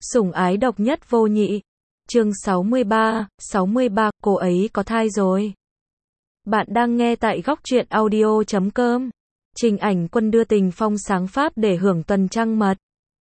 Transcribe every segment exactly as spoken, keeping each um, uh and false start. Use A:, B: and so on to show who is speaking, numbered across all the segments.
A: Sủng ái độc nhất vô nhị. Chương sáu mươi ba, sáu mươi ba, cô ấy có thai rồi. Bạn đang nghe tại góc truyện audio chấm com. Trình Ảnh Quân đưa Tình Phong sáng pháp để hưởng tuần trăng mật.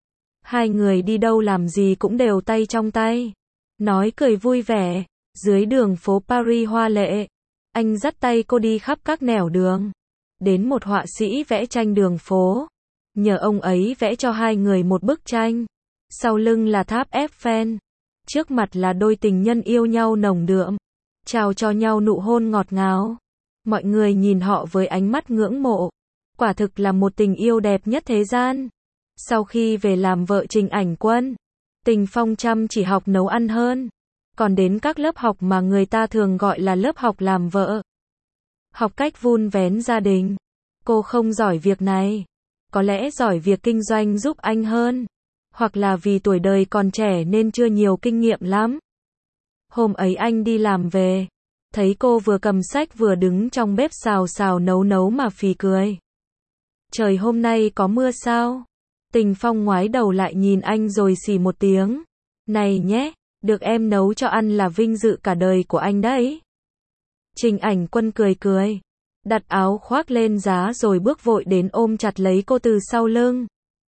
A: Hai người đi đâu làm gì cũng đều tay trong tay. Nói cười vui vẻ. Dưới đường phố Paris hoa lệ, anh dắt tay cô đi khắp các nẻo đường. Đến một họa sĩ vẽ tranh đường phố. Nhờ ông ấy vẽ cho hai người một bức tranh. Sau lưng là tháp Eiffel. Trước mặt là đôi tình nhân yêu nhau nồng đượm. Trao cho nhau nụ hôn ngọt ngào. Mọi người nhìn họ với ánh mắt ngưỡng mộ. Quả thực là một tình yêu đẹp nhất thế gian. Sau khi về làm vợ Trình Ảnh Quân, Tình Phong chăm chỉ học nấu ăn hơn. Còn đến các lớp học mà người ta thường gọi là lớp học làm vợ. Học cách vun vén gia đình. Cô không giỏi việc này. Có lẽ giỏi việc kinh doanh giúp anh hơn. Hoặc là vì tuổi đời còn trẻ nên chưa nhiều kinh nghiệm lắm. Hôm ấy anh đi làm về. Thấy cô vừa cầm sách vừa đứng trong bếp xào xào nấu nấu mà phì cười. Trời hôm nay có mưa sao? Tình Phong ngoái đầu lại nhìn anh rồi xì một tiếng. Này nhé, được em nấu cho ăn là vinh dự cả đời của anh đấy. Trình Ảnh Quân cười cười. Đặt áo khoác lên giá rồi bước vội đến ôm chặt lấy cô từ sau lưng.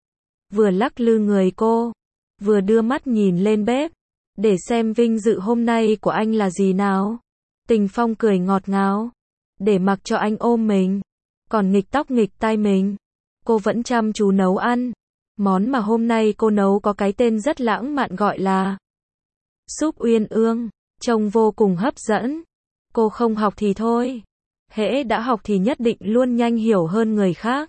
A: Vừa lắc lư người cô, vừa đưa mắt nhìn lên bếp, để xem vinh dự hôm nay của anh là gì nào. Tình Phong cười ngọt ngào, để mặc cho anh ôm mình, còn nghịch tóc nghịch tai mình. Cô vẫn chăm chú nấu ăn. Món mà hôm nay cô nấu có cái tên rất lãng mạn gọi là súp uyên ương, trông vô cùng hấp dẫn. Cô không học thì thôi, hễ đã học thì nhất định luôn nhanh hiểu hơn người khác.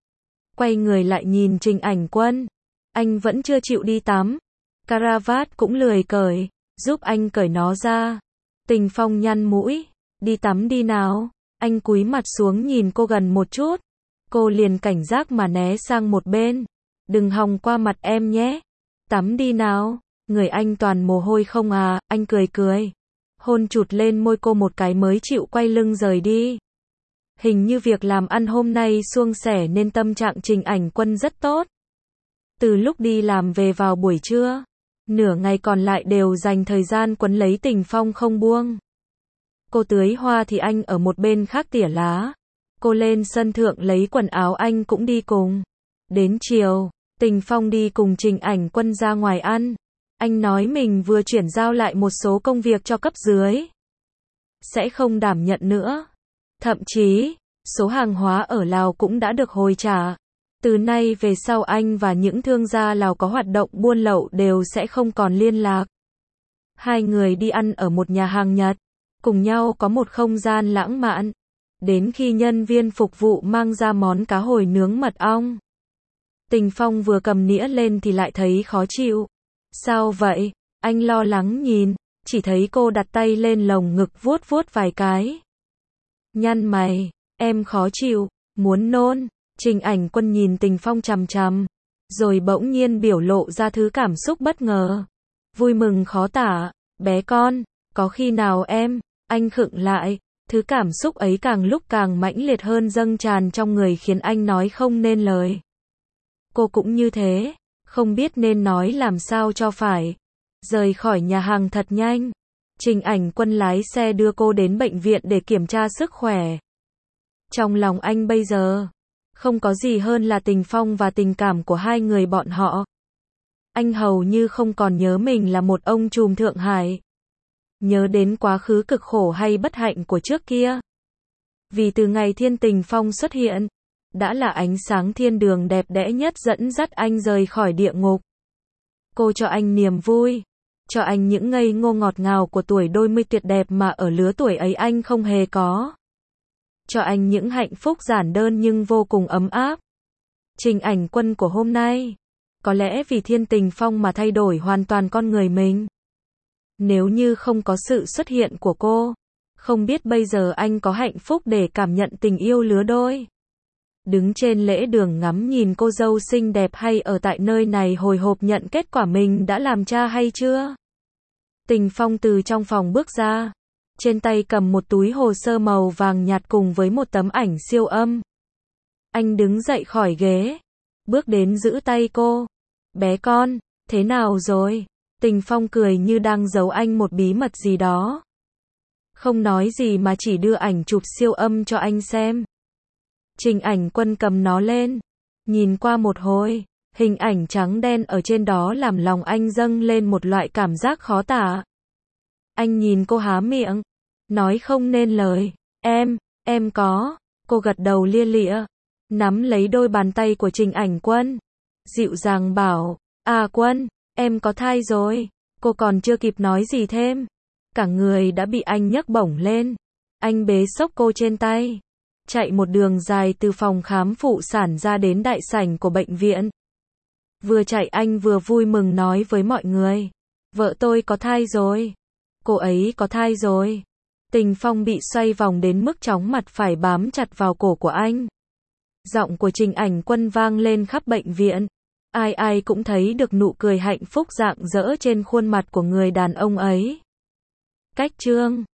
A: Quay người lại nhìn Trình Ảnh Quân. Anh vẫn chưa chịu đi tắm. Caravat cũng lười cởi. Giúp anh cởi nó ra. Tình Phong nhăn mũi. Đi tắm đi nào. Anh cúi mặt xuống nhìn cô gần một chút. Cô liền cảnh giác mà né sang một bên. Đừng hòng qua mặt em nhé. Tắm đi nào. Người anh toàn mồ hôi không à. Anh cười cười. Hôn chụt lên môi cô một cái mới chịu quay lưng rời đi. Hình như việc làm ăn hôm nay suôn sẻ nên tâm trạng Trình Ảnh Quân rất tốt. Từ lúc đi làm về vào buổi trưa, nửa ngày còn lại đều dành thời gian quấn lấy Tình Phong không buông. Cô tưới hoa thì anh ở một bên khác tỉa lá. Cô lên sân thượng lấy quần áo anh cũng đi cùng. Đến chiều, Tình Phong đi cùng Trình Ảnh Quân ra ngoài ăn. Anh nói mình vừa chuyển giao lại một số công việc cho cấp dưới. Sẽ không đảm nhận nữa. Thậm chí, số hàng hóa ở Lào cũng đã được hồi trả. Từ nay về sau anh và những thương gia Lào có hoạt động buôn lậu đều sẽ không còn liên lạc. Hai người đi ăn ở một nhà hàng Nhật, cùng nhau có một không gian lãng mạn. Đến khi nhân viên phục vụ mang ra món cá hồi nướng mật ong. Tình Phong vừa cầm nĩa lên thì lại thấy khó chịu. Sao vậy? Anh lo lắng nhìn, chỉ thấy cô đặt tay lên lồng ngực vuốt vuốt vài cái. Nhăn mày, em khó chịu, muốn nôn. Trình Ảnh Quân nhìn Tình Phong chằm chằm, rồi bỗng nhiên biểu lộ ra thứ cảm xúc bất ngờ. Vui mừng khó tả, bé con, có khi nào em, anh khựng lại, thứ cảm xúc ấy càng lúc càng mãnh liệt hơn dâng tràn trong người khiến anh nói không nên lời. Cô cũng như thế, không biết nên nói làm sao cho phải. Rời khỏi nhà hàng thật nhanh. Trình Ảnh Quân lái xe đưa cô đến bệnh viện để kiểm tra sức khỏe. Trong lòng anh bây giờ, không có gì hơn là Tình Phong và tình cảm của hai người bọn họ. Anh hầu như không còn nhớ mình là một ông trùm Thượng Hải. Nhớ đến quá khứ cực khổ hay bất hạnh của trước kia. Vì từ ngày Thiên Tình Phong xuất hiện, đã là ánh sáng thiên đường đẹp đẽ nhất dẫn dắt anh rời khỏi địa ngục. Cô cho anh niềm vui. Cho anh những ngây ngô ngọt ngào của tuổi đôi mươi tuyệt đẹp mà ở lứa tuổi ấy anh không hề có. Cho anh những hạnh phúc giản đơn nhưng vô cùng ấm áp. Trình Ảnh Quân của hôm nay, có lẽ vì Thiên Tình Phong mà thay đổi hoàn toàn con người mình. Nếu như không có sự xuất hiện của cô, không biết bây giờ anh có hạnh phúc để cảm nhận tình yêu lứa đôi. Đứng trên lễ đường ngắm nhìn cô dâu xinh đẹp hay ở tại nơi này hồi hộp nhận kết quả mình đã làm cha hay chưa? Tình Phong từ trong phòng bước ra. Trên tay cầm một túi hồ sơ màu vàng nhạt cùng với một tấm ảnh siêu âm. Anh đứng dậy khỏi ghế. Bước đến giữ tay cô. Bé con, Thế nào rồi? Tình Phong cười như đang giấu anh một bí mật gì đó. Không nói gì mà chỉ đưa ảnh chụp siêu âm cho anh xem. Trình Ảnh Quân cầm nó lên, nhìn qua một hồi, hình ảnh trắng đen ở trên đó làm lòng anh dâng lên một loại cảm giác khó tả. Anh nhìn cô há miệng, nói không nên lời. Em, em có. Cô gật đầu lia lịa, nắm lấy đôi bàn tay của Trình Ảnh Quân, dịu dàng bảo, à Quân, em có thai rồi. Cô còn chưa kịp nói gì thêm, cả người đã bị anh nhấc bổng lên. Anh bế xốc cô trên tay, chạy một đường dài từ phòng khám phụ sản ra đến đại sảnh của bệnh viện. Vừa chạy anh vừa vui mừng nói với mọi người, vợ tôi có thai rồi. Cô ấy có thai rồi. Tình Phong bị xoay vòng đến mức chóng mặt phải bám chặt vào cổ của anh. Giọng của Trình Ảnh Quân vang lên khắp bệnh viện. Ai ai cũng thấy được nụ cười hạnh phúc rạng rỡ trên khuôn mặt của người đàn ông ấy. Cách chương